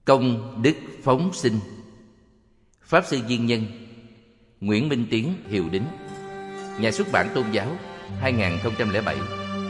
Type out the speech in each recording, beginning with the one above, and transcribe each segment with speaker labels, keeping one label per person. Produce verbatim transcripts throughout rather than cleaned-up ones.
Speaker 1: Công đức phóng sinh. Pháp sư Viên Nhân, Nguyễn Minh Tiến, Hiệu Đính. Nhà xuất bản Tôn giáo, hai nghìn không trăm lẻ bảy.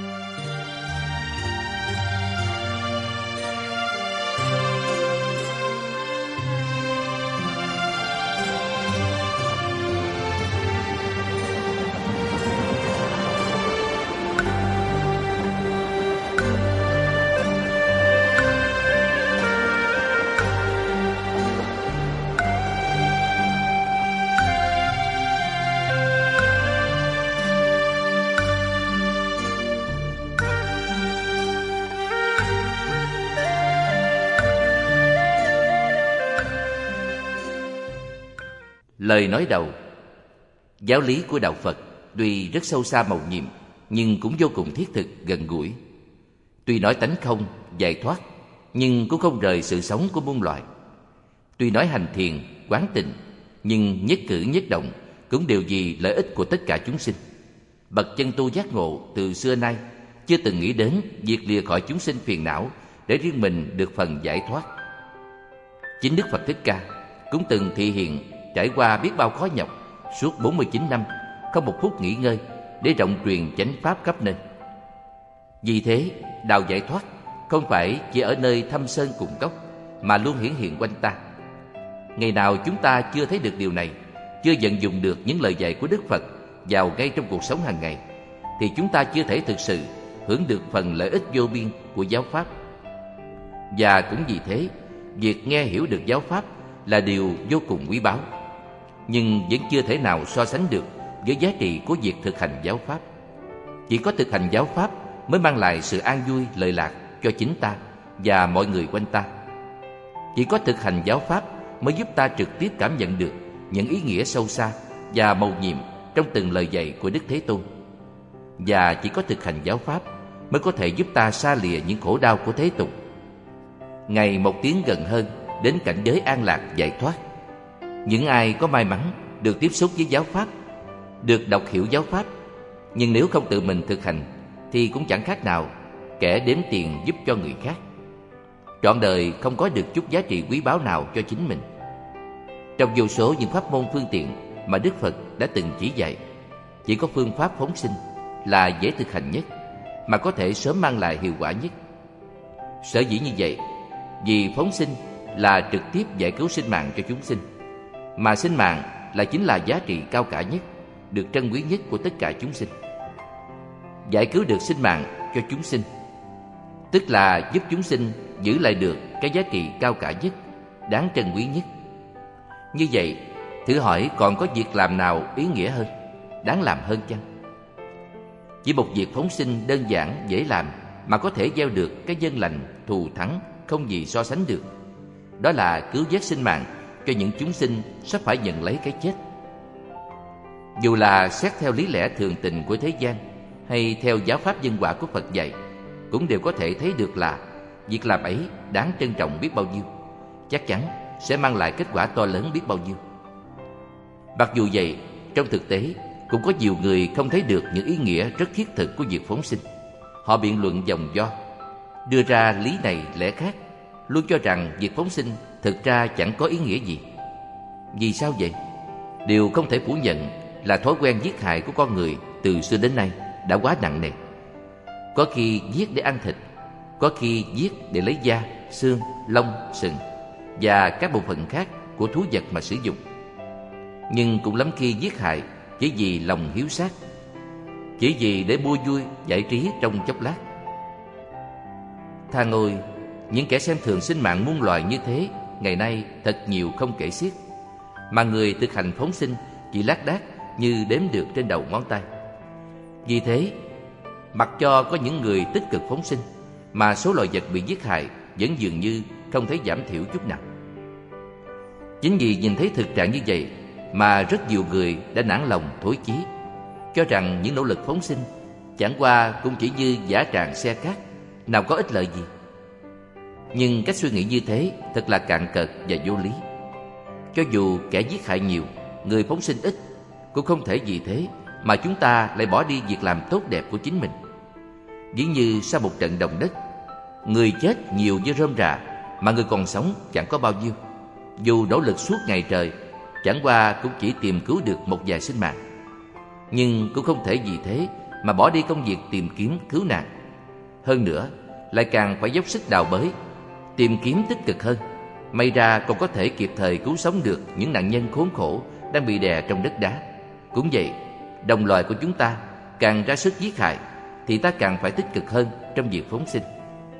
Speaker 1: Lời nói đầu. Giáo lý của Đạo Phật tuy rất sâu xa mầu nhiệm, nhưng cũng vô cùng thiết thực, gần gũi. Tuy nói tánh không, giải thoát, nhưng cũng không rời sự sống của muôn loài. Tuy nói hành thiền, quán tịnh, nhưng nhất cử nhất động cũng đều vì lợi ích của tất cả chúng sinh. Bậc chân tu giác ngộ từ xưa nay chưa từng nghĩ đến việc lìa khỏi chúng sinh phiền não để riêng mình được phần giải thoát. Chính Đức Phật Thích Ca cũng từng thị hiện trải qua biết bao khó nhọc suốt bốn mươi chín năm, không một phút nghỉ ngơi, để rộng truyền chánh pháp khắp nơi. Vì thế, đạo giải thoát không phải chỉ ở nơi thâm sơn cùng cốc, mà luôn hiển hiện quanh ta. Ngày nào chúng ta chưa thấy được điều này, chưa vận dụng được những lời dạy của Đức Phật vào ngay trong cuộc sống hàng ngày, thì chúng ta chưa thể thực sự hưởng được phần lợi ích vô biên của giáo pháp. Và cũng vì thế, việc nghe hiểu được giáo pháp là điều vô cùng quý báu, nhưng vẫn chưa thể nào so sánh được với giá trị của việc thực hành giáo pháp. Chỉ có thực hành giáo pháp mới mang lại sự an vui, lợi lạc cho chính ta và mọi người quanh ta. Chỉ có thực hành giáo pháp mới giúp ta trực tiếp cảm nhận được những ý nghĩa sâu xa và mầu nhiệm trong từng lời dạy của Đức Thế Tôn. Và chỉ có thực hành giáo pháp mới có thể giúp ta xa lìa những khổ đau của thế tục, ngày một tiến gần hơn đến cảnh giới an lạc giải thoát. Những ai có may mắn được tiếp xúc với giáo pháp, được đọc hiểu giáo pháp, nhưng nếu không tự mình thực hành thì cũng chẳng khác nào kẻ đếm tiền giúp cho người khác. Trọn đời không có được chút giá trị quý báu nào cho chính mình. Trong vô số những pháp môn phương tiện mà Đức Phật đã từng chỉ dạy, chỉ có phương pháp phóng sinh là dễ thực hành nhất, mà có thể sớm mang lại hiệu quả nhất. Sở dĩ như vậy, vì phóng sinh là trực tiếp giải cứu sinh mạng cho chúng sinh, mà sinh mạng là chính là giá trị cao cả nhất, được trân quý nhất của tất cả chúng sinh. Giải cứu được sinh mạng cho chúng sinh, tức là giúp chúng sinh giữ lại được cái giá trị cao cả nhất, đáng trân quý nhất. Như vậy, thử hỏi còn có việc làm nào ý nghĩa hơn, đáng làm hơn chăng? Chỉ một việc phóng sinh đơn giản, dễ làm mà có thể gieo được cái nhân lành thù thắng không gì so sánh được. Đó là cứu vớt sinh mạng cho những chúng sinh sắp phải nhận lấy cái chết. Dù là xét theo lý lẽ thường tình của thế gian hay theo giáo pháp nhân quả của Phật dạy, cũng đều có thể thấy được là việc làm ấy đáng trân trọng biết bao nhiêu, chắc chắn sẽ mang lại kết quả to lớn biết bao nhiêu. Mặc dù vậy, trong thực tế cũng có nhiều người không thấy được những ý nghĩa rất thiết thực của việc phóng sinh. Họ biện luận vòng vo, đưa ra lý này lẽ khác, luôn cho rằng việc phóng sinh thực ra chẳng có ý nghĩa gì. Vì sao vậy? Điều không thể phủ nhận là thói quen giết hại của con người từ xưa đến nay đã quá nặng nề. Có khi giết để ăn thịt, có khi giết để lấy da, xương, lông, sừng và các bộ phận khác của thú vật mà sử dụng. Nhưng cũng lắm khi giết hại chỉ vì lòng hiếu sát, chỉ vì để mua vui giải trí trong chốc lát. Thang ôi, những kẻ xem thường sinh mạng muôn loài như thế ngày nay thật nhiều không kể xiết, mà người thực hành phóng sinh chỉ lác đác như đếm được trên đầu ngón tay. Vì thế, mặc cho có những người tích cực phóng sinh, mà số loài vật bị giết hại vẫn dường như không thấy giảm thiểu chút nào. Chính vì nhìn thấy thực trạng như vậy mà rất nhiều người đã nản lòng thối chí, cho rằng những nỗ lực phóng sinh chẳng qua cũng chỉ như dã tràng xe cát, nào có ích lợi gì. Nhưng cách suy nghĩ như thế thật là cạn cợt và vô lý. Cho dù kẻ giết hại nhiều, người phóng sinh ít, cũng không thể vì thế mà chúng ta lại bỏ đi việc làm tốt đẹp của chính mình. Ví như sau một trận động đất, người chết nhiều như rơm rạ, mà người còn sống chẳng có bao nhiêu. Dù nỗ lực suốt ngày trời, chẳng qua cũng chỉ tìm cứu được một vài sinh mạng. Nhưng cũng không thể vì thế mà bỏ đi công việc tìm kiếm cứu nạn. Hơn nữa, lại càng phải dốc sức đào bới, tìm kiếm tích cực hơn. May ra còn có thể kịp thời cứu sống được những nạn nhân khốn khổ đang bị đè trong đất đá. Cũng vậy, đồng loài của chúng ta càng ra sức giết hại thì ta càng phải tích cực hơn trong việc phóng sinh.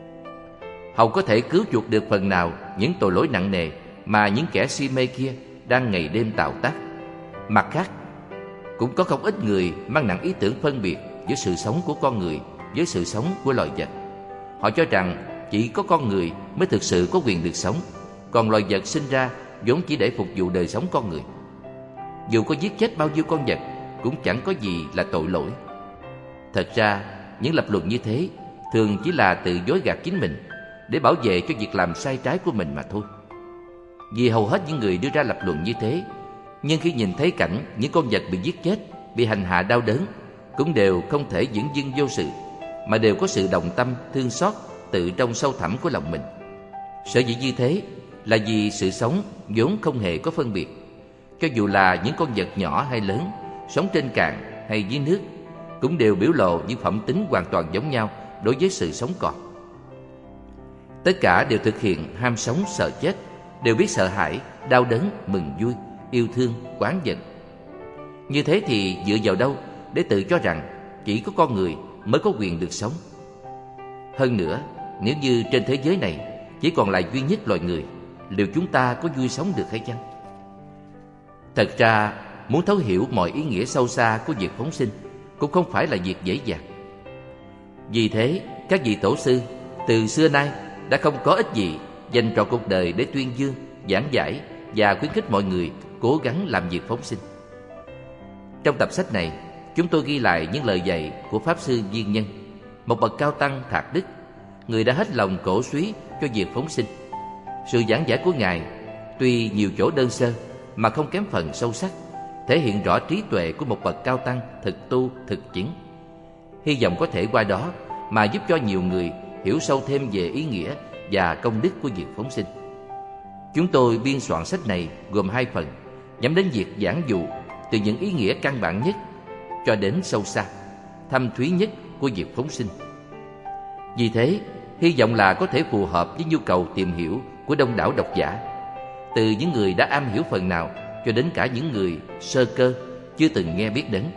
Speaker 1: Hầu có thể cứu chuộc được phần nào những tội lỗi nặng nề mà những kẻ si mê kia đang ngày đêm tạo tác. Mặt khác, cũng có không ít người mang nặng ý tưởng phân biệt giữa sự sống của con người với sự sống của loài vật. Họ cho rằng chỉ có con người mới thực sự có quyền được sống, còn loài vật sinh ra vốn chỉ để phục vụ đời sống con người. Dù có giết chết bao nhiêu con vật cũng chẳng có gì là tội lỗi. Thật ra, những lập luận như thế thường chỉ là tự dối gạt chính mình để bảo vệ cho việc làm sai trái của mình mà thôi. Vì hầu hết những người đưa ra lập luận như thế, nhưng khi nhìn thấy cảnh những con vật bị giết chết, bị hành hạ đau đớn, cũng đều không thể dửng dưng vô sự, mà đều có sự đồng tâm, thương xót tự trong sâu thẳm của lòng mình. Sở dĩ như thế là vì sự sống vốn không hề có phân biệt. Cho dù là những con vật nhỏ hay lớn, sống trên cạn hay dưới nước, cũng đều biểu lộ những phẩm tính hoàn toàn giống nhau đối với sự sống còn. Tất cả đều thực hiện ham sống sợ chết, đều biết sợ hãi, đau đớn, mừng vui, yêu thương, oán giận. Như thế thì dựa vào đâu để tự cho rằng chỉ có con người mới có quyền được sống? Hơn nữa, nếu như trên thế giới này chỉ còn lại duy nhất loài người, liệu chúng ta có vui sống được hay chăng? Thật ra, muốn thấu hiểu mọi ý nghĩa sâu xa của việc phóng sinh cũng không phải là việc dễ dàng. Vì thế, các vị tổ sư từ xưa nay đã không có ích gì dành trọn cuộc đời để tuyên dương, giảng giải và khuyến khích mọi người cố gắng làm việc phóng sinh. Trong tập sách này, chúng tôi ghi lại những lời dạy của Pháp Sư Viên Nhân, một bậc cao tăng thạc đức, người đã hết lòng cổ súy cho việc phóng sinh. Sự giảng giải của Ngài tuy nhiều chỗ đơn sơ mà không kém phần sâu sắc, thể hiện rõ trí tuệ của một bậc cao tăng thực tu, thực chứng. Hy vọng có thể qua đó mà giúp cho nhiều người hiểu sâu thêm về ý nghĩa và công đức của việc phóng sinh. Chúng tôi biên soạn sách này gồm hai phần, nhắm đến việc giảng dụ từ những ý nghĩa căn bản nhất cho đến sâu xa, thâm thúy nhất của việc phóng sinh. Vì thế, hy vọng là có thể phù hợp với nhu cầu tìm hiểu của đông đảo độc giả, từ những người đã am hiểu phần nào cho đến cả những người sơ cơ chưa từng nghe biết đến.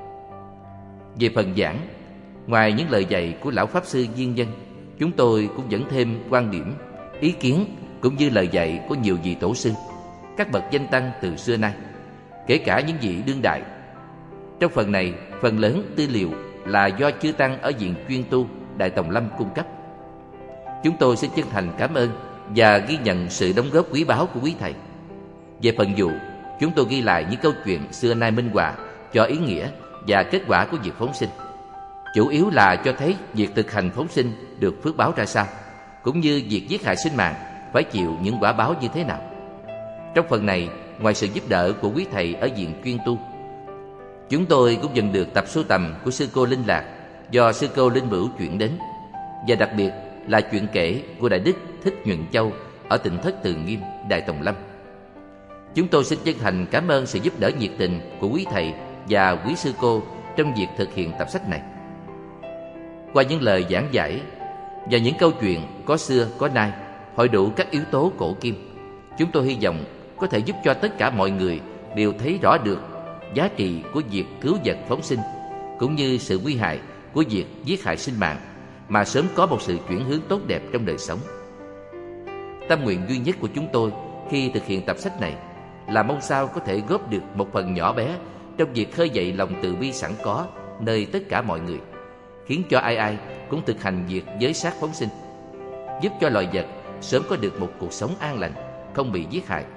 Speaker 1: Về phần giảng, ngoài những lời dạy của lão Pháp Sư Viên Nhân, chúng tôi cũng dẫn thêm quan điểm, ý kiến cũng như lời dạy của nhiều vị tổ sư, các bậc danh tăng từ xưa nay, kể cả những vị đương đại. Trong phần này, phần lớn tư liệu là do chư tăng ở viện chuyên tu Đại Tòng Lâm cung cấp. Chúng tôi xin chân thành cảm ơn và ghi nhận sự đóng góp quý báu của quý thầy. Về phần dụ, chúng tôi ghi lại những câu chuyện xưa nay minh họa cho ý nghĩa và kết quả của việc phóng sinh. Chủ yếu là cho thấy việc thực hành phóng sinh được phước báo ra sao, cũng như việc giết hại sinh mạng phải chịu những quả báo như thế nào. Trong phần này, ngoài sự giúp đỡ của quý thầy ở viện chuyên tu, chúng tôi cũng nhận được tập sưu tầm của sư cô Linh Lạc do sư cô Linh Bửu chuyển đến, và đặc biệt là chuyện kể của Đại Đức Thích Nhuận Châu ở tỉnh Thất Từ Nghiêm, Đại Tòng Lâm. Chúng tôi xin chân thành cảm ơn sự giúp đỡ nhiệt tình của quý thầy và quý sư cô trong việc thực hiện tập sách này. Qua những lời giảng giải và những câu chuyện có xưa có nay, hội đủ các yếu tố cổ kim, chúng tôi hy vọng có thể giúp cho tất cả mọi người đều thấy rõ được giá trị của việc cứu vật phóng sinh, cũng như sự nguy hại của việc giết hại sinh mạng, mà sớm có một sự chuyển hướng tốt đẹp trong đời sống. Tâm nguyện duy nhất của chúng tôi khi thực hiện tập sách này là mong sao có thể góp được một phần nhỏ bé trong việc khơi dậy lòng từ bi sẵn có nơi tất cả mọi người, khiến cho ai ai cũng thực hành việc giới sát phóng sinh, giúp cho loài vật sớm có được một cuộc sống an lành, không bị giết hại.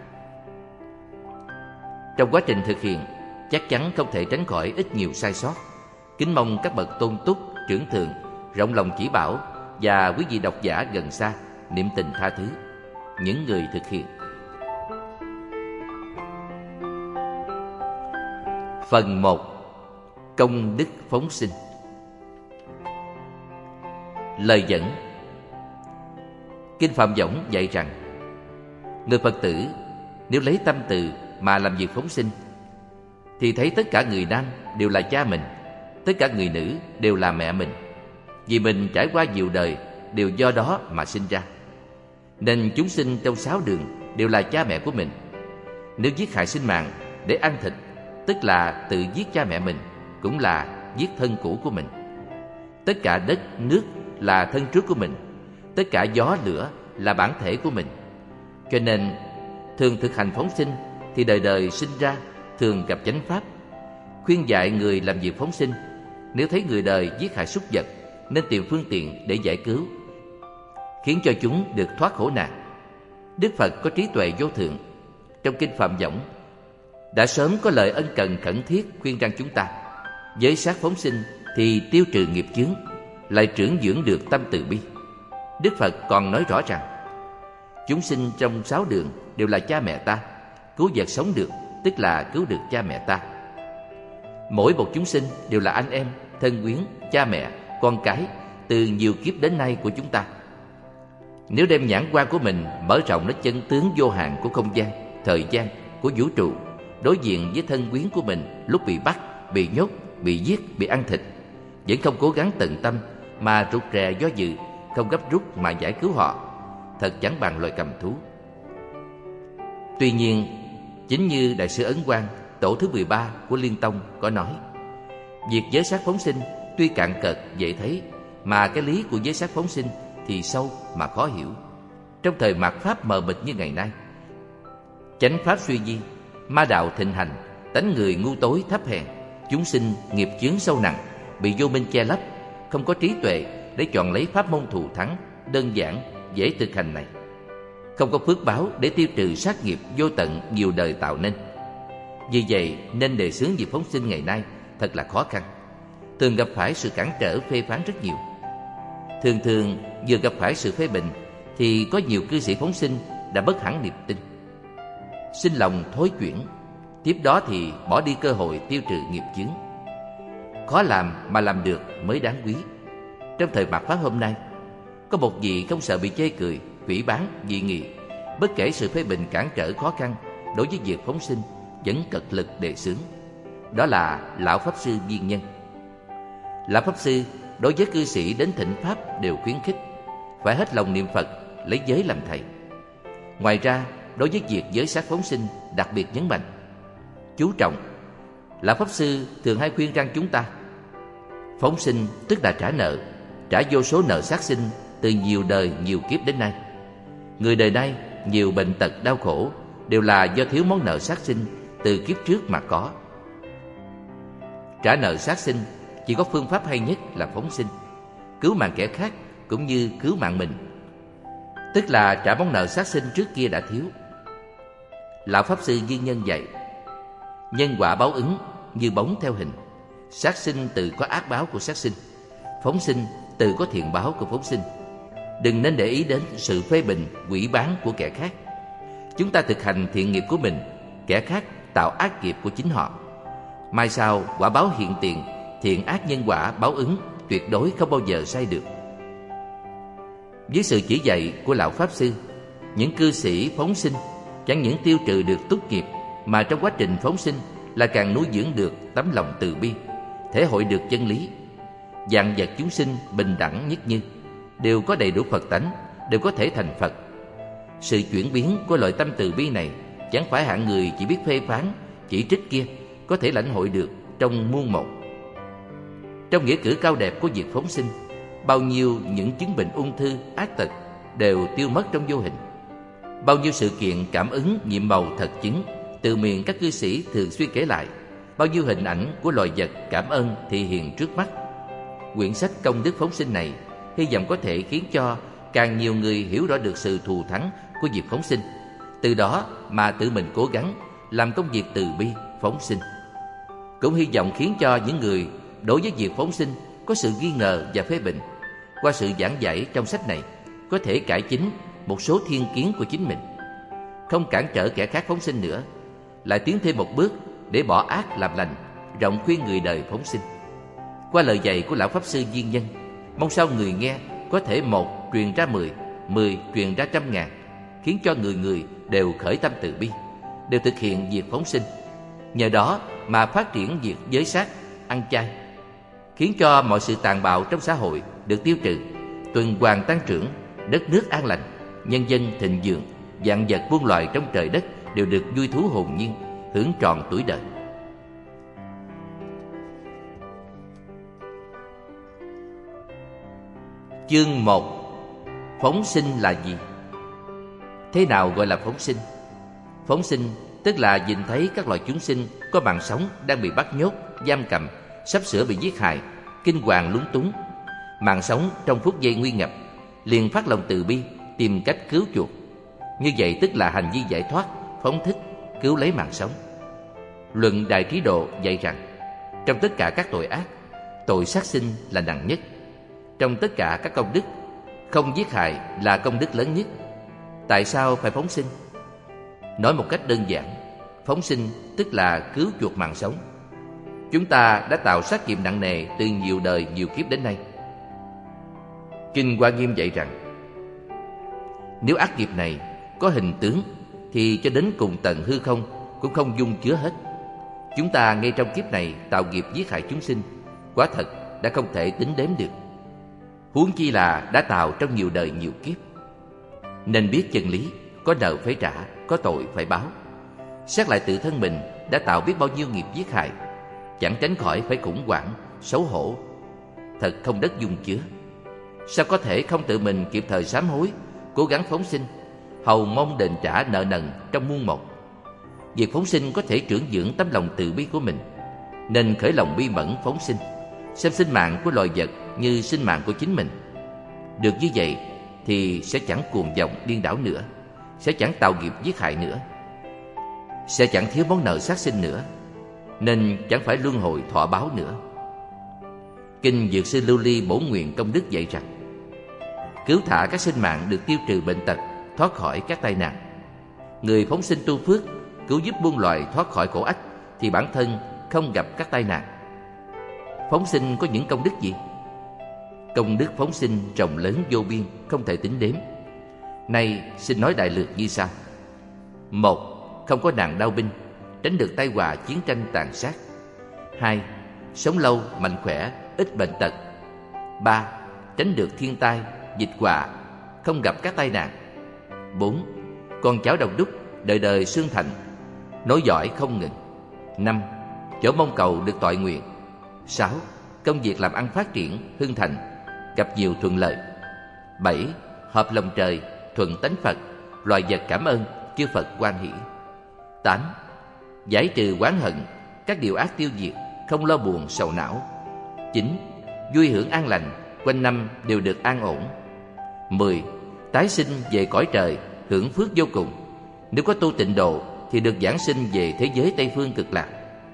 Speaker 1: Trong quá trình thực hiện, chắc chắn không thể tránh khỏi ít nhiều sai sót. Kính mong các bậc tôn túc, trưởng thượng rộng lòng chỉ bảo, và quý vị độc giả gần xa niệm tình tha thứ những người thực hiện. Phần một. Công đức phóng sinh. Lời dẫn. Kinh Phạm Võng dạy rằng, người Phật tử nếu lấy tâm từ mà làm việc phóng sinh thì thấy tất cả người nam đều là cha mình, tất cả người nữ đều là mẹ mình. Vì mình trải qua nhiều đời đều do đó mà sinh ra, nên chúng sinh trong sáu đường đều là cha mẹ của mình. Nếu giết hại sinh mạng để ăn thịt, tức là tự giết cha mẹ mình, cũng là giết thân cũ của mình. Tất cả đất, nước là thân trước của mình, tất cả gió, lửa là bản thể của mình. Cho nên thường thực hành phóng sinh thì đời đời sinh ra thường gặp chánh pháp. Khuyên dạy người làm việc phóng sinh, nếu thấy người đời giết hại súc vật nên tìm phương tiện để giải cứu, khiến cho chúng được thoát khổ nạn. Đức Phật có trí tuệ vô thượng, trong Kinh Phạm Võng đã sớm có lời ân cần khẩn thiết khuyên rằng chúng ta giới sát phóng sinh thì tiêu trừ nghiệp chướng, lại trưởng dưỡng được tâm từ bi. Đức Phật còn nói rõ rằng, chúng sinh trong sáu đường đều là cha mẹ ta, cứu vật sống được tức là cứu được cha mẹ ta. Mỗi một chúng sinh đều là anh em, thân quyến, cha mẹ, con cái từ nhiều kiếp đến nay của chúng ta. Nếu đem nhãn quan của mình mở rộng đến chân tướng vô hạn của không gian, thời gian, của vũ trụ, đối diện với thân quyến của mình lúc bị bắt, bị nhốt, bị giết, bị ăn thịt, vẫn không cố gắng tận tâm mà rụt rè do dự, không gấp rút mà giải cứu họ, thật chẳng bằng loài cầm thú. Tuy nhiên, chính như Đại sư Ấn Quang, tổ thứ mười ba của Liên Tông có nói, việc giới sát phóng sinh tuy cạn cợt dễ thấy, mà cái lý của giới sát phóng sinh thì sâu mà khó hiểu. Trong thời mạt pháp mờ mịt như ngày nay, chánh pháp suy di, ma đạo thịnh hành, tánh người ngu tối thấp hèn, chúng sinh nghiệp chướng sâu nặng, bị vô minh che lấp, không có trí tuệ để chọn lấy pháp môn thù thắng đơn giản dễ thực hành này, không có phước báo để tiêu trừ sát nghiệp vô tận nhiều đời tạo nên. Vì vậy nên đề xướng việc phóng sinh ngày nay thật là khó khăn, thường gặp phải sự cản trở phê phán rất nhiều. Thường thường vừa gặp phải sự phê bình thì có nhiều cư sĩ phóng sinh đã mất hẳn niềm tin, sinh lòng thối chuyển, tiếp đó thì bỏ đi cơ hội tiêu trừ nghiệp chướng. Khó làm mà làm được mới đáng quý. Trong thời mạt pháp hôm nay, có một vị không sợ bị chê cười, phỉ báng, dị nghị, bất kể sự phê bình cản trở khó khăn đối với việc phóng sinh, vẫn cật lực đề xướng. Đó là Lão Pháp Sư Viên Nhân. Lão Pháp Sư đối với cư sĩ đến thỉnh pháp đều khuyến khích phải hết lòng niệm Phật, lấy giới làm thầy. Ngoài ra, đối với việc giới sát phóng sinh đặc biệt nhấn mạnh, chú trọng. Lão Pháp Sư thường hay khuyên rằng chúng ta phóng sinh tức là trả nợ, trả vô số nợ sát sinh từ nhiều đời nhiều kiếp đến nay. Người đời nay nhiều bệnh tật đau khổ đều là do thiếu món nợ sát sinh từ kiếp trước mà có. Trả nợ sát sinh chỉ có phương pháp hay nhất là phóng sinh, cứu mạng kẻ khác cũng như cứu mạng mình, tức là trả món nợ sát sinh trước kia đã thiếu. Lão Pháp Sư Viên Nhân dạy, nhân quả báo ứng như bóng theo hình, sát sinh tự có ác báo của sát sinh, phóng sinh tự có thiện báo của phóng sinh. Đừng nên để ý đến sự phê bình, quỷ bán của kẻ khác. Chúng ta thực hành thiện nghiệp của mình, kẻ khác tạo ác nghiệp của chính họ. Mai sau quả báo hiện tiền, thiện ác nhân quả báo ứng tuyệt đối không bao giờ sai được. Dưới sự chỉ dạy của Lão Pháp Sư, những cư sĩ phóng sinh chẳng những tiêu trừ được túc nghiệp, mà trong quá trình phóng sinh là càng nuôi dưỡng được tấm lòng từ bi, thể hội được chân lý. Vạn vật chúng sinh bình đẳng nhất như, đều có đầy đủ Phật tánh, đều có thể thành Phật. Sự chuyển biến của loại tâm từ bi này chẳng phải hạng người chỉ biết phê phán, chỉ trích kia có thể lãnh hội được trong muôn một. Trong nghĩa cử cao đẹp của việc phóng sinh, bao nhiêu những chứng bệnh ung thư, ác tật đều tiêu mất trong vô hình. Bao nhiêu sự kiện cảm ứng nhiệm màu thật chứng từ miệng các cư sĩ thường xuyên kể lại, bao nhiêu hình ảnh của loài vật cảm ơn thị hiện trước mắt. Quyển sách Công Đức Phóng Sinh này hy vọng có thể khiến cho càng nhiều người hiểu rõ được sự thù thắng của việc phóng sinh, từ đó mà tự mình cố gắng làm công việc từ bi phóng sinh. Cũng hy vọng khiến cho những người đối với việc phóng sinh có sự nghi ngờ và phê bình, qua sự giảng giải trong sách này có thể cải chính một số thiên kiến của chính mình, không cản trở kẻ khác phóng sinh nữa, lại tiến thêm một bước để bỏ ác làm lành, rộng khuyên người đời phóng sinh. Qua lời dạy của Lão Pháp Sư Viên Nhân, mong sao người nghe có thể một truyền ra mười, mười truyền ra trăm ngàn, khiến cho người người đều khởi tâm từ bi, đều thực hiện việc phóng sinh. Nhờ đó mà phát triển việc giới sát, ăn chay, khiến cho mọi sự tàn bạo trong xã hội được tiêu trừ, tuần hoàn tăng trưởng, đất nước an lành, nhân dân thịnh vượng, vạn vật muôn loài trong trời đất đều được vui thú hồn nhiên, hưởng trọn tuổi đời. Chương một. Phóng sinh là gì? Thế nào gọi là phóng sinh? Phóng sinh tức là nhìn thấy các loài chúng sinh có mạng sống đang bị bắt nhốt, giam cầm, sắp sửa bị giết hại, kinh hoàng lúng túng. Mạng sống trong phút giây nguy ngập, liền phát lòng từ bi, tìm cách cứu chuộc. Như vậy tức là hành vi giải thoát, phóng thích, cứu lấy mạng sống. Luận Đại Trí Độ dạy rằng, trong tất cả các tội ác, tội sát sinh là nặng nhất. Trong tất cả các công đức, không giết hại là công đức lớn nhất. Tại sao phải phóng sinh? Nói một cách đơn giản, phóng sinh tức là cứu chuộc mạng sống. Chúng ta đã tạo sát nghiệp nặng nề từ nhiều đời nhiều kiếp đến nay. Kinh Hoa Nghiêm dạy rằng, nếu ác nghiệp này có hình tướng thì cho đến cùng tận hư không cũng không dung chứa hết. Chúng ta ngay trong kiếp này tạo nghiệp giết hại chúng sinh, quả thật đã không thể tính đếm được, huống chi là đã tạo trong nhiều đời nhiều kiếp. Nên biết chân lý, có nợ phải trả, có tội phải báo. Xét lại tự thân mình đã tạo biết bao nhiêu nghiệp giết hại, chẳng tránh khỏi phải khủng hoảng, xấu hổ, thật không đất dung chứa. Sao có thể không tự mình kịp thời sám hối, cố gắng phóng sinh, hầu mong đền trả nợ nần trong muôn một? Việc phóng sinh có thể trưởng dưỡng tấm lòng từ bi của mình, nên khởi lòng bi mẫn phóng sinh, xem sinh mạng của loài vật như sinh mạng của chính mình. Được như vậy thì sẽ chẳng cuồng vọng điên đảo nữa, sẽ chẳng tạo nghiệp giết hại nữa, sẽ chẳng thiếu món nợ sát sinh nữa, nên chẳng phải luân hồi thọ báo nữa. Kinh Dược Sư Lưu Ly Bổ Nguyện Công Đức dạy rằng, cứu thả các sinh mạng được tiêu trừ bệnh tật, thoát khỏi các tai nạn. Người phóng sinh tu phước, cứu giúp muôn loài thoát khỏi khổ ách, thì bản thân không gặp các tai nạn. Phóng sinh có những công đức gì? Công đức phóng sinh rộng lớn vô biên, không thể tính đếm. Nay xin nói đại lược như sau. Một, không có nạn đau binh, tránh được tai họa chiến tranh tàn sát. Hai, sống lâu, mạnh khỏe, ít bệnh tật. Ba, tránh được thiên tai, dịch họa, không gặp các tai nạn. Bốn, con cháu đồng đúc, đời đời xương thành, nối dõi không ngừng. Năm, chỗ mong cầu được toại nguyện. Sáu, công việc làm ăn phát triển, hưng thành, gặp nhiều thuận lợi. Bảy, hợp lòng trời, thuận tánh Phật, loài vật cảm ơn, chư Phật hoan hỷ. Tám, giải trừ oán hận, các điều ác tiêu diệt, không lo buồn sầu não. Chín, vui hưởng an lành, quanh năm đều được an ổn. Mười, tái sinh về cõi trời, hưởng phước vô cùng. Nếu có tu tịnh độ thì được giảng sinh về thế giới Tây Phương Cực Lạc.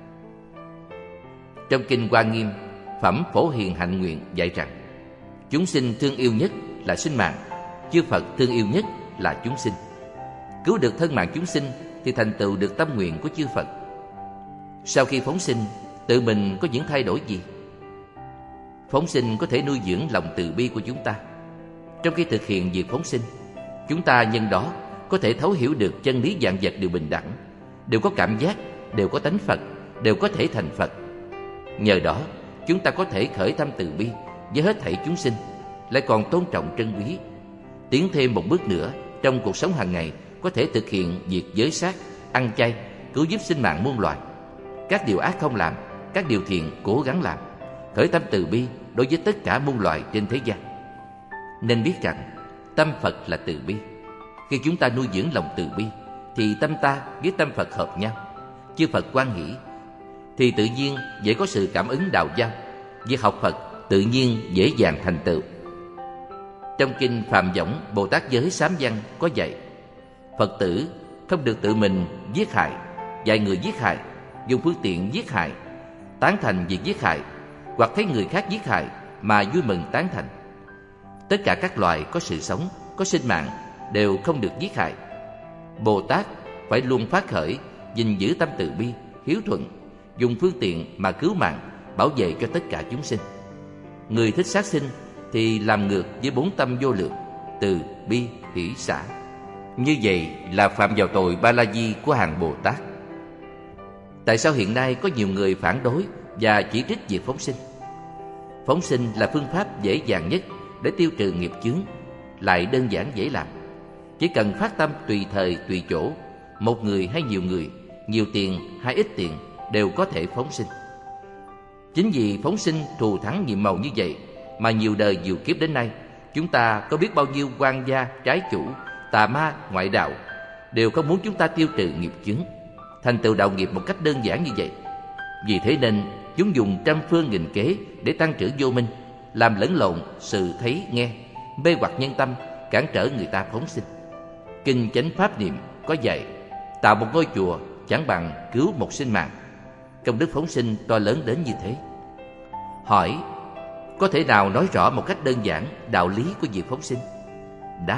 Speaker 1: Trong Kinh Hoa Nghiêm Phẩm Phổ Hiền Hạnh Nguyện dạy rằng, chúng sinh thương yêu nhất là sinh mạng, chư Phật thương yêu nhất là chúng sinh. Cứu được thân mạng chúng sinh thì thành tựu được tâm nguyện của chư Phật. Sau khi phóng sinh, tự mình có những thay đổi gì? Phóng sinh có thể nuôi dưỡng lòng từ bi của chúng ta. Trong khi thực hiện việc phóng sinh, chúng ta nhân đó có thể thấu hiểu được chân lý vạn vật đều bình đẳng, đều có cảm giác, đều có tánh Phật, đều có thể thành Phật. Nhờ đó, chúng ta có thể khởi tâm từ bi với hết thảy chúng sinh, lại còn tôn trọng trân quý. Tiến thêm một bước nữa, trong cuộc sống hàng ngày có thể thực hiện việc giới sát, ăn chay, cứu giúp sinh mạng muôn loài. Các điều ác không làm, các điều thiện cố gắng làm, khởi tâm từ bi đối với tất cả muôn loài trên thế gian. Nên biết rằng tâm Phật là từ bi. Khi chúng ta nuôi dưỡng lòng từ bi thì tâm ta với tâm Phật hợp nhau, chư Phật hoan hỷ, thì tự nhiên dễ có sự cảm ứng đạo giao. Việc học Phật tự nhiên dễ dàng thành tựu. Trong Kinh Phạm Võng Bồ Tát Giới Sám Văn có dạy, Phật tử không được tự mình giết hại, dạy người giết hại, dùng phương tiện giết hại, tán thành việc giết hại, hoặc thấy người khác giết hại mà vui mừng tán thành. Tất cả các loài có sự sống, có sinh mạng đều không được giết hại. Bồ Tát phải luôn phát khởi, gìn giữ tâm từ bi, hiếu thuận, dùng phương tiện mà cứu mạng, bảo vệ cho tất cả chúng sinh. Người thích sát sinh thì làm ngược với bốn tâm vô lượng, từ bi, hỷ xả. Như vậy là phạm vào tội ba la di của hàng Bồ Tát. Tại sao hiện nay có nhiều người phản đối và chỉ trích việc phóng sinh? Phóng sinh là phương pháp dễ dàng nhất để tiêu trừ nghiệp chướng, lại đơn giản dễ làm. Chỉ cần phát tâm tùy thời tùy chỗ, một người hay nhiều người, nhiều tiền hay ít tiền đều có thể phóng sinh. Chính vì phóng sinh thù thắng nhiệm màu như vậy mà nhiều đời nhiều kiếp đến nay, chúng ta có biết bao nhiêu quan gia, trái chủ, tà ma, ngoại đạo đều không muốn chúng ta tiêu trừ nghiệp chướng, thành tựu đạo nghiệp một cách đơn giản như vậy. Vì thế nên chúng dùng trăm phương nghìn kế để tăng trưởng vô minh, làm lẫn lộn sự thấy nghe, mê hoặc nhân tâm, cản trở người ta phóng sinh. Kinh Chánh Pháp Niệm có dạy, tạo một ngôi chùa chẳng bằng cứu một sinh mạng. Công đức phóng sinh to lớn đến như thế. Hỏi, có thể nào nói rõ một cách đơn giản đạo lý của việc phóng sinh? Đáp,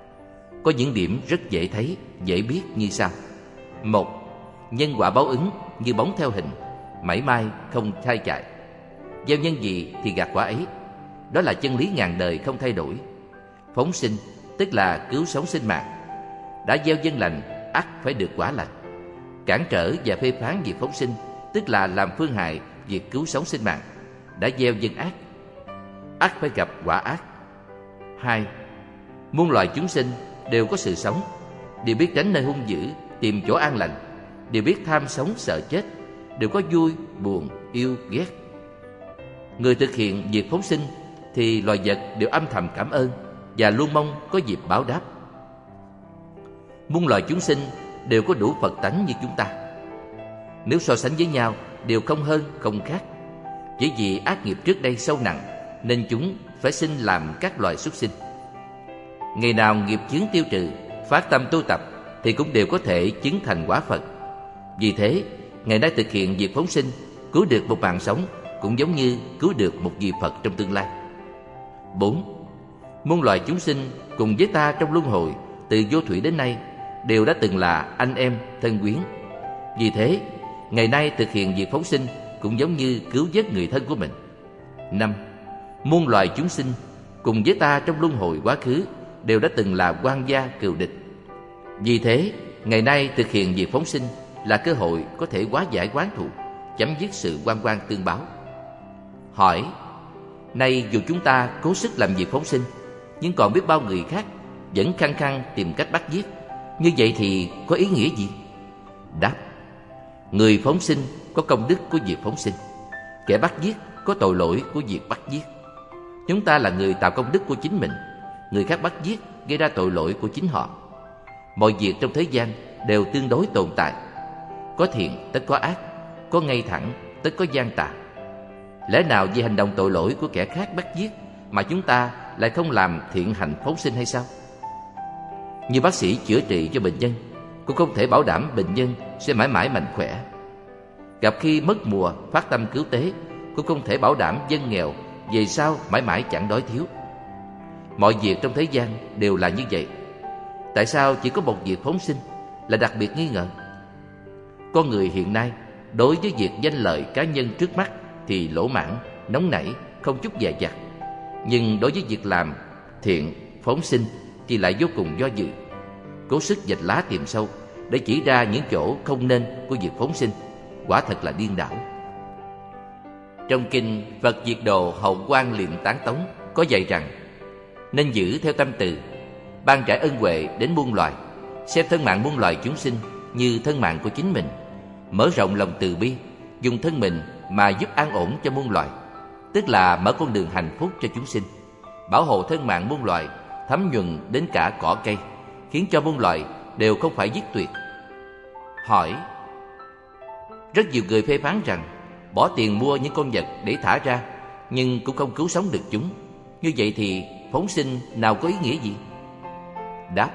Speaker 1: có những điểm rất dễ thấy, dễ biết như sau. Một, nhân quả báo ứng như bóng theo hình, mảy may không thay chạy. Gieo nhân gì thì gặt quả ấy. Đó là chân lý ngàn đời không thay đổi. Phóng sinh tức là cứu sống sinh mạng. Đã gieo nhân lành, ắt phải được quả lành. Cản trở và phê phán việc phóng sinh tức là làm phương hại việc cứu sống sinh mạng. Đã gieo nhân ác, ắt phải gặp quả ác. Hai, muôn loài chúng sinh đều có sự sống, đều biết tránh nơi hung dữ, tìm chỗ an lành, đều biết tham sống sợ chết, đều có vui, buồn, yêu, ghét. Người thực hiện việc phóng sinh thì loài vật đều âm thầm cảm ơn và luôn mong có dịp báo đáp. Muôn loài chúng sinh đều có đủ Phật tánh như chúng ta. Nếu so sánh với nhau, đều không hơn, không khác. Chỉ vì ác nghiệp trước đây sâu nặng nên chúng phải sinh làm các loài súc sinh. Ngày nào nghiệp chướng tiêu trừ, phát tâm tu tập thì cũng đều có thể chứng thành quả Phật. Vì thế, ngày nay thực hiện việc phóng sinh, cứu được một mạng sống cũng giống như cứu được một vị Phật trong tương lai. Bốn, muôn loài chúng sinh cùng với ta trong luân hồi từ vô thủy đến nay đều đã từng là anh em, thân quyến. Vì thế, ngày nay thực hiện việc phóng sinh cũng giống như cứu vớt người thân của mình. Năm, muôn loài chúng sinh cùng với ta trong luân hồi quá khứ đều đã từng là quan gia cừu địch. Vì thế, ngày nay thực hiện việc phóng sinh là cơ hội có thể hóa giải oán thù, chấm dứt sự oan oan tương báo. Hỏi, nay dù chúng ta cố sức làm việc phóng sinh, nhưng còn biết bao người khác vẫn khăng khăng tìm cách bắt giết. Như vậy thì có ý nghĩa gì? Đáp, người phóng sinh có công đức của việc phóng sinh, kẻ bắt giết có tội lỗi của việc bắt giết. Chúng ta là người tạo công đức của chính mình, người khác bắt giết gây ra tội lỗi của chính họ. Mọi việc trong thế gian đều tương đối tồn tại. Có thiện tất có ác, có ngay thẳng tất có gian tà. Lẽ nào vì hành động tội lỗi của kẻ khác bắt giết mà chúng ta lại không làm thiện hành phóng sinh hay sao? Như bác sĩ chữa trị cho bệnh nhân, cũng không thể bảo đảm bệnh nhân sẽ mãi mãi mạnh khỏe. Gặp khi mất mùa phát tâm cứu tế, cũng không thể bảo đảm dân nghèo về sau mãi mãi chẳng đói thiếu. Mọi việc trong thế gian đều là như vậy. Tại sao chỉ có một việc phóng sinh là đặc biệt nghi ngờ? Con người hiện nay đối với việc danh lợi cá nhân trước mắt thì lỗ mãn, nóng nảy, không chút dè dặt. Nhưng đối với việc làm thiện, phóng sinh thì lại vô cùng do dự, cố sức vạch lá tìm sâu để chỉ ra những chỗ không nên của việc phóng sinh. Quả thật là điên đảo. Trong kinh Phật Diệt Độ Hậu Quan Liệm Tán Tống có dạy rằng nên giữ theo tâm từ, ban trải ân huệ đến muôn loài, xem thân mạng muôn loài chúng sinh như thân mạng của chính mình, mở rộng lòng từ bi, dùng thân mình mà giúp an ổn cho muôn loài, tức là mở con đường hạnh phúc cho chúng sinh, bảo hộ thân mạng muôn loài thấm nhuần đến cả cỏ cây, khiến cho muôn loài đều không phải giết tuyệt. Hỏi, rất nhiều người phê phán rằng bỏ tiền mua những con vật để thả ra nhưng cũng không cứu sống được chúng. Như vậy thì phóng sinh nào có ý nghĩa gì? Đáp,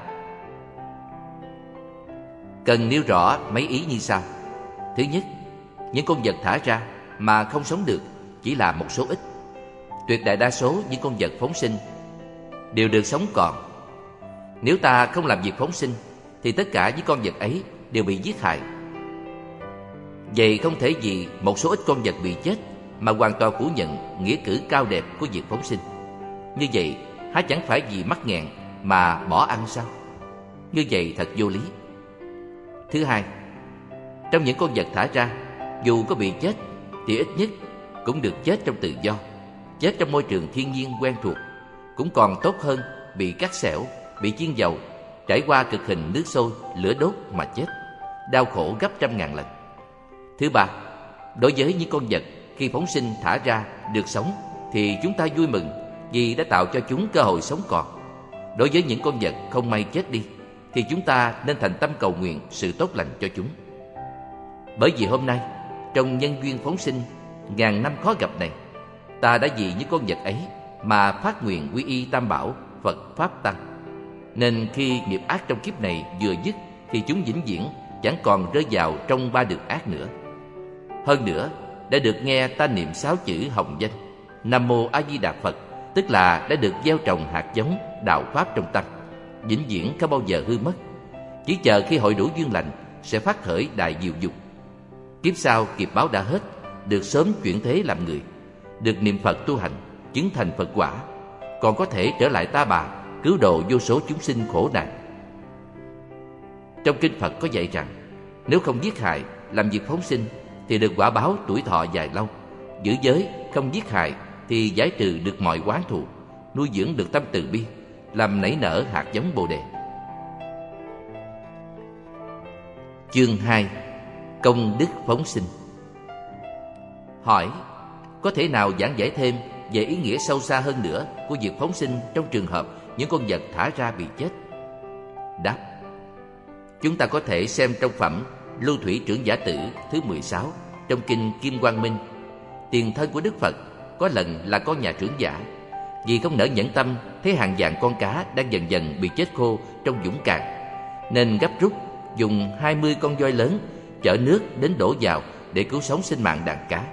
Speaker 1: cần nêu rõ mấy ý như sau. Thứ nhất, những con vật thả ra mà không sống được chỉ là một số ít. Tuyệt đại đa số những con vật phóng sinh đều được sống còn. Nếu ta không làm việc phóng sinh thì tất cả những con vật ấy đều bị giết hại. Vậy không thể vì một số ít con vật bị chết mà hoàn toàn phủ nhận nghĩa cử cao đẹp của việc phóng sinh. Như vậy há chẳng phải vì mắc nghẹn mà bỏ ăn sao? Như vậy thật vô lý. Thứ hai, trong những con vật thả ra, dù có bị chết thì ít nhất cũng được chết trong tự do, chết trong môi trường thiên nhiên quen thuộc, cũng còn tốt hơn bị cắt xẻo, bị chiên dầu, trải qua cực hình nước sôi, lửa đốt mà chết, đau khổ gấp trăm ngàn lần. Thứ ba, đối với những con vật khi phóng sinh thả ra được sống thì chúng ta vui mừng vì đã tạo cho chúng cơ hội sống còn. Đối với những con vật không may chết đi thì chúng ta nên thành tâm cầu nguyện sự tốt lành cho chúng. Bởi vì hôm nay, trong nhân duyên phóng sinh ngàn năm khó gặp này, ta đã vì những con vật ấy mà phát nguyện quy y Tam Bảo, Phật, Pháp, Tăng. Nên khi nghiệp ác trong kiếp này vừa dứt thì chúng vĩnh viễn chẳng còn rơi vào trong ba đường ác nữa. Hơn nữa, đã được nghe ta niệm sáu chữ hồng danh Nam Mô A Di Đà Phật, tức là đã được gieo trồng hạt giống đạo pháp trong tâm, vĩnh viễn không bao giờ hư mất. Chỉ chờ khi hội đủ duyên lành sẽ phát khởi đại diệu dục. Kiếp sau nghiệp báo đã hết, được sớm chuyển thế làm người, được niệm Phật tu hành, chứng thành Phật quả, còn có thể trở lại Ta Bà, cứu độ vô số chúng sinh khổ nạn. Trong kinh Phật có dạy rằng, nếu không giết hại, làm việc phóng sinh thì được quả báo tuổi thọ dài lâu. Giữ giới, không giết hại thì giải trừ được mọi oán thù, nuôi dưỡng được tâm từ bi, làm nảy nở hạt giống Bồ Đề. Chương hai. Công đức phóng sinh. Hỏi: có thể nào giảng giải thêm về ý nghĩa sâu xa hơn nữa của việc phóng sinh trong trường hợp những con vật thả ra bị chết? Đáp: chúng ta có thể xem trong phẩm Lưu Thủy Trưởng Giả Tử thứ mười sáu trong kinh Kim Quang Minh. Tiền thân của Đức Phật có lần là con nhà trưởng giả, vì không nỡ nhẫn tâm thấy hàng vạn con cá đang dần dần bị chết khô trong vũng cạn, nên gấp rút dùng hai mươi con voi lớn chở nước đến đổ vào để cứu sống sinh mạng đàn cá.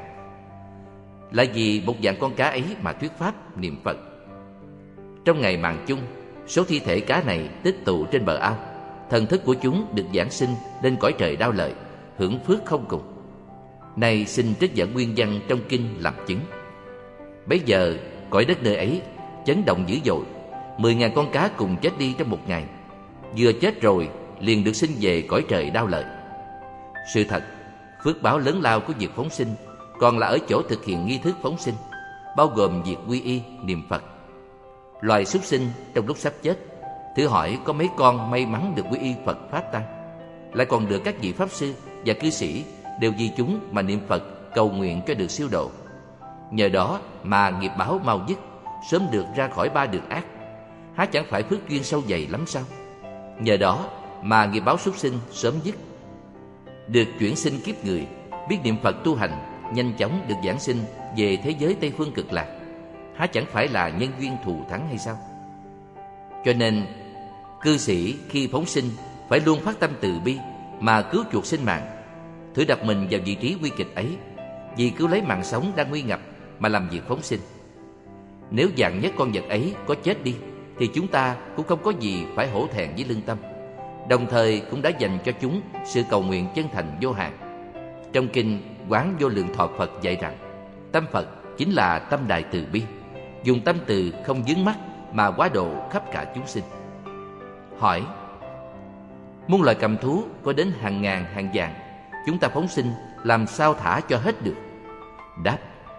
Speaker 1: Là vì một vạn con cá ấy mà thuyết pháp niệm Phật. Trong ngày màng chung, số thi thể cá này tích tụ trên bờ ao, thần thức của chúng được giảng sinh lên cõi trời Đao Lợi, hưởng phước không cùng. Này xin trích dẫn nguyên văn trong kinh làm chứng. Bấy giờ cõi đất nơi ấy chấn động dữ dội, mười ngàn con cá cùng chết đi trong một ngày. Vừa chết rồi liền được sinh về cõi trời Đao Lợi. Sự thật, phước báo lớn lao của việc phóng sinh còn là ở chỗ thực hiện nghi thức phóng sinh, bao gồm việc quy y niệm Phật. Loài súc sinh trong lúc sắp chết, thử hỏi có mấy con may mắn được quy y Phật Pháp Tăng, lại còn được các vị pháp sư và cư sĩ đều vì chúng mà niệm Phật cầu nguyện cho được siêu độ. Nhờ đó mà nghiệp báo mau dứt, sớm được ra khỏi ba đường ác. Há chẳng phải phước duyên sâu dày lắm sao? Nhờ đó mà nghiệp báo súc sinh sớm dứt, được chuyển sinh kiếp người, biết niệm Phật tu hành, nhanh chóng được giảng sinh về thế giới Tây Phương Cực Lạc. Há chẳng phải là nhân duyên thù thắng hay sao? Cho nên cư sĩ khi phóng sinh phải luôn phát tâm từ bi mà cứu chuộc sinh mạng, thử đặt mình vào vị trí nguy kịch ấy, vì cứu lấy mạng sống đang nguy ngập mà làm việc phóng sinh. Nếu vạn nhất con vật ấy có chết đi thì chúng ta cũng không có gì phải hổ thẹn với lương tâm, đồng thời cũng đã dành cho chúng sự cầu nguyện chân thành vô hạn. Trong kinh Quán Vô Lượng Thọ Phật dạy rằng, tâm Phật chính là tâm đại từ bi, dùng tâm từ không vướng mắc mà hóa độ khắp cả chúng sinh. Hỏi: muôn loài cầm thú có đến hàng ngàn hàng vạn, chúng ta phóng sinh làm sao thả cho hết được? Đáp: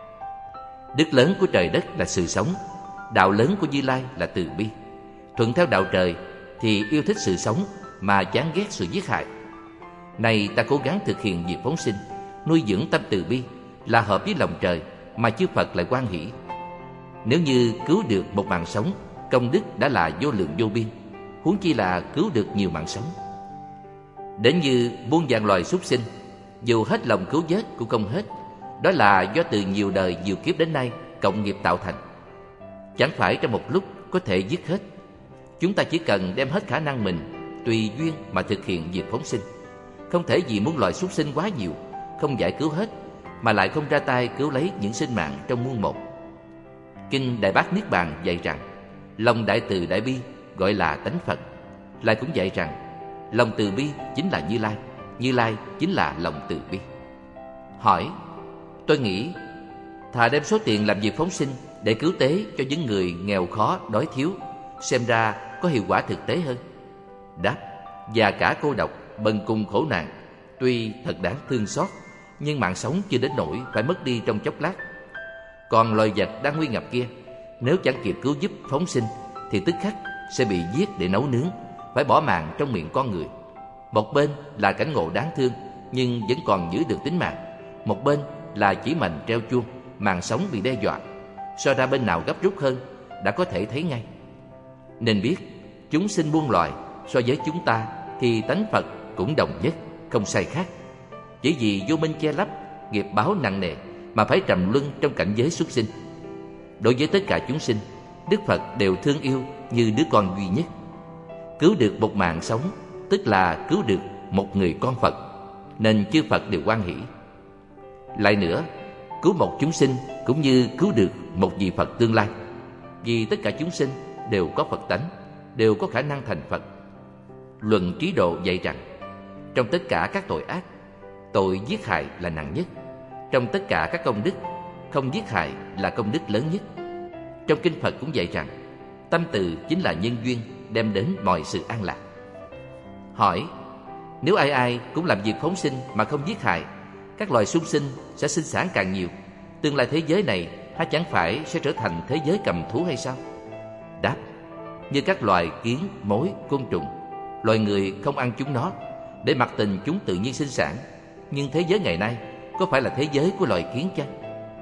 Speaker 1: đức lớn của trời đất là sự sống, đạo lớn của Như Lai là từ bi. Thuận theo đạo trời thì yêu thích sự sống mà chán ghét sự giết hại. Này ta cố gắng thực hiện việc phóng sinh, nuôi dưỡng tâm từ bi là hợp với lòng trời mà chư Phật lại hoan hỷ. Nếu như cứu được một mạng sống, công đức đã là vô lượng vô biên, huống chi là cứu được nhiều mạng sống. Đến như muôn vàn loài súc sinh, dù hết lòng cứu vớt cũng không hết. Đó là do từ nhiều đời nhiều kiếp đến nay cộng nghiệp tạo thành, chẳng phải trong một lúc có thể dứt hết. Chúng ta chỉ cần đem hết khả năng mình, tùy duyên mà thực hiện việc phóng sinh. Không thể vì muôn loài súc sinh quá nhiều, không giải cứu hết, mà lại không ra tay cứu lấy những sinh mạng trong muôn một. Kinh Đại Bát Niết Bàn dạy rằng, lòng đại từ đại bi gọi là tánh Phật. Lại cũng dạy rằng, lòng từ bi chính là Như Lai, Như Lai chính là lòng từ bi. Hỏi: tôi nghĩ thà đem số tiền làm việc phóng sinh để cứu tế cho những người nghèo khó đói thiếu, xem ra có hiệu quả thực tế hơn? Đáp: già cả cô độc, bần cùng khổ nạn, tuy thật đáng thương xót, nhưng mạng sống chưa đến nỗi phải mất đi trong chốc lát. Còn loài vật đang nguy ngập kia, nếu chẳng kịp cứu giúp phóng sinh thì tức khắc sẽ bị giết để nấu nướng, phải bỏ mạng trong miệng con người. Một bên là cảnh ngộ đáng thương nhưng vẫn còn giữ được tính mạng, một bên là chỉ mành treo chuông, mạng sống bị đe dọa. So ra bên nào gấp rút hơn đã có thể thấy ngay. Nên biết chúng sinh muôn loài, so với chúng ta thì tánh Phật cũng đồng nhất, không sai khác. Chỉ vì vô minh che lấp, nghiệp báo nặng nề mà phải trầm luân trong cảnh giới xuất sinh. Đối với tất cả chúng sinh, Đức Phật đều thương yêu như đứa con duy nhất. Cứu được một mạng sống tức là cứu được một người con Phật, nên chư Phật đều hoan hỷ. Lại nữa, cứu một chúng sinh cũng như cứu được một vị Phật tương lai, vì tất cả chúng sinh đều có Phật tánh, đều có khả năng thành Phật. Luận Trí Độ dạy rằng, trong tất cả các tội ác, tội giết hại là nặng nhất. Trong tất cả các công đức, không giết hại là công đức lớn nhất. Trong Kinh Phật cũng dạy rằng, tâm từ chính là nhân duyên đem đến mọi sự an lạc. Hỏi: nếu ai ai cũng làm việc phóng sinh mà không giết hại, các loài súc sinh sẽ sinh sản càng nhiều, tương lai thế giới này há chẳng phải sẽ trở thành thế giới cầm thú hay sao? Đáp: như các loài kiến, mối, côn trùng, loài người không ăn chúng nó, để mặc tình chúng tự nhiên sinh sản. Nhưng thế giới ngày nay có phải là thế giới của loài kiến chăng?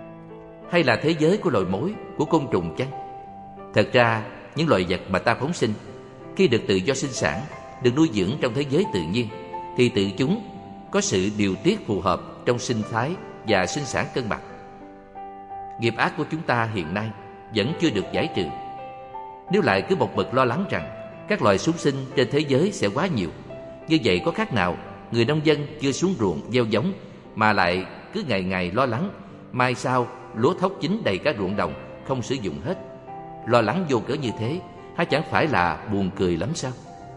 Speaker 1: Hay là thế giới của loài mối, của côn trùng chăng? Thật ra những loài vật mà ta phóng sinh, khi được tự do sinh sản, được nuôi dưỡng trong thế giới tự nhiên, thì tự chúng có sự điều tiết phù hợp trong sinh thái và sinh sản cân bằng. Nghiệp ác của chúng ta hiện nay vẫn chưa được giải trừ. Nếu lại cứ một mực lo lắng rằng các loài súc sinh trên thế giới sẽ quá nhiều, như vậy có khác nào người nông dân chưa xuống ruộng gieo giống mà lại cứ ngày ngày lo lắng mai sau lúa thóc chín đầy cả ruộng đồng không sử dụng hết. Lo lắng vô cớ như thế há chẳng phải là buồn cười lắm sao?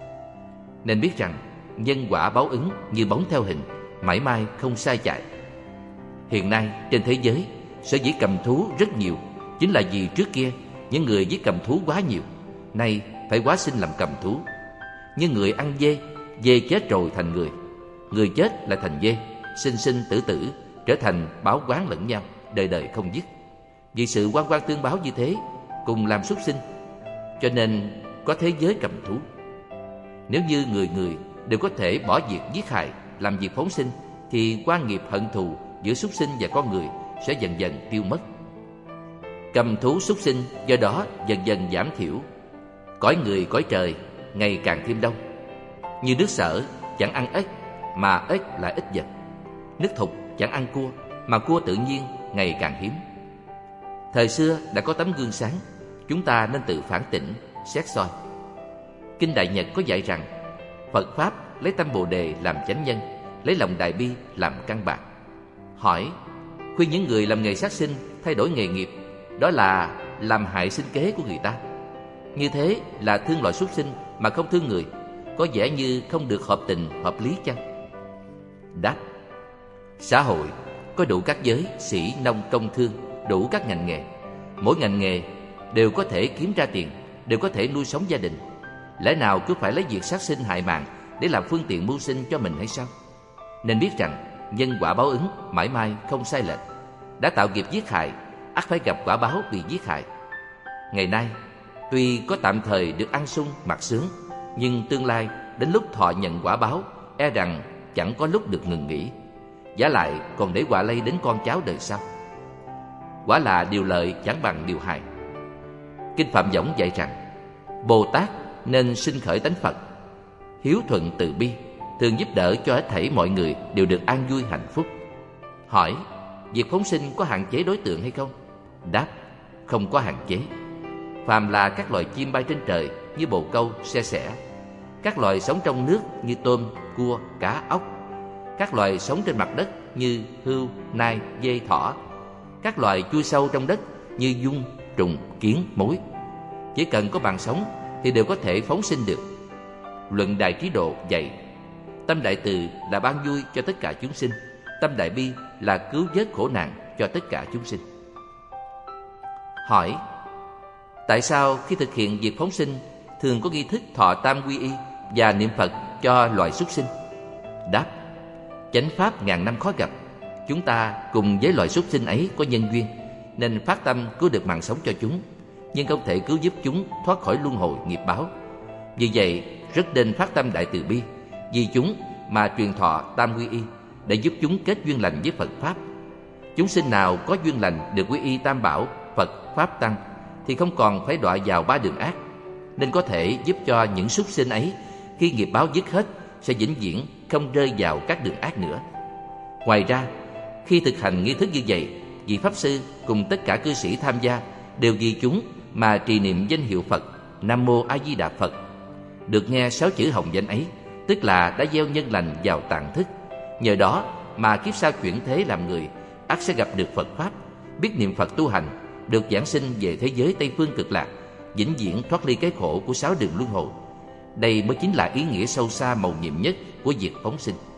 Speaker 1: Nên biết rằng nhân quả báo ứng như bóng theo hình, mãi mai không sai chạy. Hiện nay trên thế giới sở dĩ cầm thú rất nhiều, chính là vì trước kia những người giết cầm thú quá nhiều, nay phải hóa sinh làm cầm thú. Như người ăn dê, dê chết rồi thành người, người chết lại thành dê, sinh sinh tử tử, trở thành báo oán lẫn nhau, đời đời không dứt. Vì sự oan oan tương báo như thế, cùng làm súc sinh, cho nên có thế giới cầm thú. Nếu như người người đều có thể bỏ việc giết hại, làm việc phóng sinh, thì quan nghiệp hận thù giữa súc sinh và con người sẽ dần dần tiêu mất. Cầm thú súc sinh do đó dần dần giảm thiểu. Cõi người cõi trời ngày càng thêm đông. Như nước Sở chẳng ăn ếch mà ếch là ít vật, nước Thục chẳng ăn cua mà cua tự nhiên ngày càng hiếm. Thời xưa đã có tấm gương sáng, chúng ta nên tự phản tỉnh, xét soi. Kinh Đại Nhật có dạy rằng Phật Pháp lấy tâm Bồ Đề làm chánh nhân, lấy lòng Đại Bi làm căn bản. Hỏi: khuyên những người làm nghề sát sinh thay đổi nghề nghiệp, đó là làm hại sinh kế của người ta. Như thế là thương loài súc sinh mà không thương người, có vẻ như không được hợp tình hợp lý chăng? Đáp: xã hội có đủ các giới, sĩ, nông, công, thương, đủ các ngành nghề. Mỗi ngành nghề đều có thể kiếm ra tiền, đều có thể nuôi sống gia đình. Lẽ nào cứ phải lấy việc sát sinh hại mạng để làm phương tiện mưu sinh cho mình hay sao? Nên biết rằng nhân quả báo ứng mãi mai không sai lệch. Đã tạo nghiệp giết hại, ắt phải gặp quả báo bị giết hại. Ngày nay tuy có tạm thời được ăn sung mặc sướng, nhưng tương lai đến lúc thọ nhận quả báo, e rằng chẳng có lúc được ngừng nghỉ. Vả lại còn để quả lây đến con cháu đời sau. Quả là điều lợi chẳng bằng điều hại. Kinh Phạm Võng dạy rằng Bồ Tát nên sinh khởi tánh Phật, hiếu thuận từ bi, thường giúp đỡ cho hết thảy mọi người đều được an vui hạnh phúc. Hỏi: việc phóng sinh có hạn chế đối tượng hay không? Đáp: không có hạn chế. Phàm là các loài chim bay trên trời như bồ câu, xe sẻ, các loài sống trong nước như tôm, cua, cá, ốc, các loài sống trên mặt đất như hươu, nai, dê, thỏ, các loài chui sâu trong đất như giun, trùng, kiến, mối, chỉ cần có mạng sống thì đều có thể phóng sinh được. Luận Đại Trí Độ dạy tâm đại từ là ban vui cho tất cả chúng sinh, tâm đại bi là cứu vớt khổ nạn cho tất cả chúng sinh. Hỏi: tại sao khi thực hiện việc phóng sinh thường có nghi thức thọ tam quy y và niệm Phật cho loài súc sinh? Đáp: chánh pháp ngàn năm khó gặp. Chúng ta cùng với loài súc sinh ấy có nhân duyên, nên phát tâm cứu được mạng sống cho chúng, nhưng không thể cứu giúp chúng thoát khỏi luân hồi nghiệp báo. Vì vậy, rất nên phát tâm đại từ bi, vì chúng mà truyền thọ tam quy y, để giúp chúng kết duyên lành với Phật Pháp. Chúng sinh nào có duyên lành được quy y Tam Bảo, Phật, Pháp, Tăng, thì không còn phải đọa vào ba đường ác, nên có thể giúp cho những súc sinh ấy khi nghiệp báo dứt hết sẽ vĩnh viễn không rơi vào các đường ác nữa. Ngoài ra, khi thực hành nghi thức như vậy, vị Pháp Sư cùng tất cả cư sĩ tham gia đều vì chúng mà trì niệm danh hiệu Phật Nam Mô A Di Đà Phật. Được nghe sáu chữ hồng danh ấy, tức là đã gieo nhân lành vào tạng thức. Nhờ đó mà kiếp sau chuyển thế làm người, ắt sẽ gặp được Phật Pháp, biết niệm Phật tu hành, được giảng sinh về thế giới Tây Phương Cực Lạc, vĩnh viễn thoát ly cái khổ của sáu đường luân hồi. Đây mới chính là ý nghĩa sâu xa mầu nhiệm nhất của việc phóng sinh.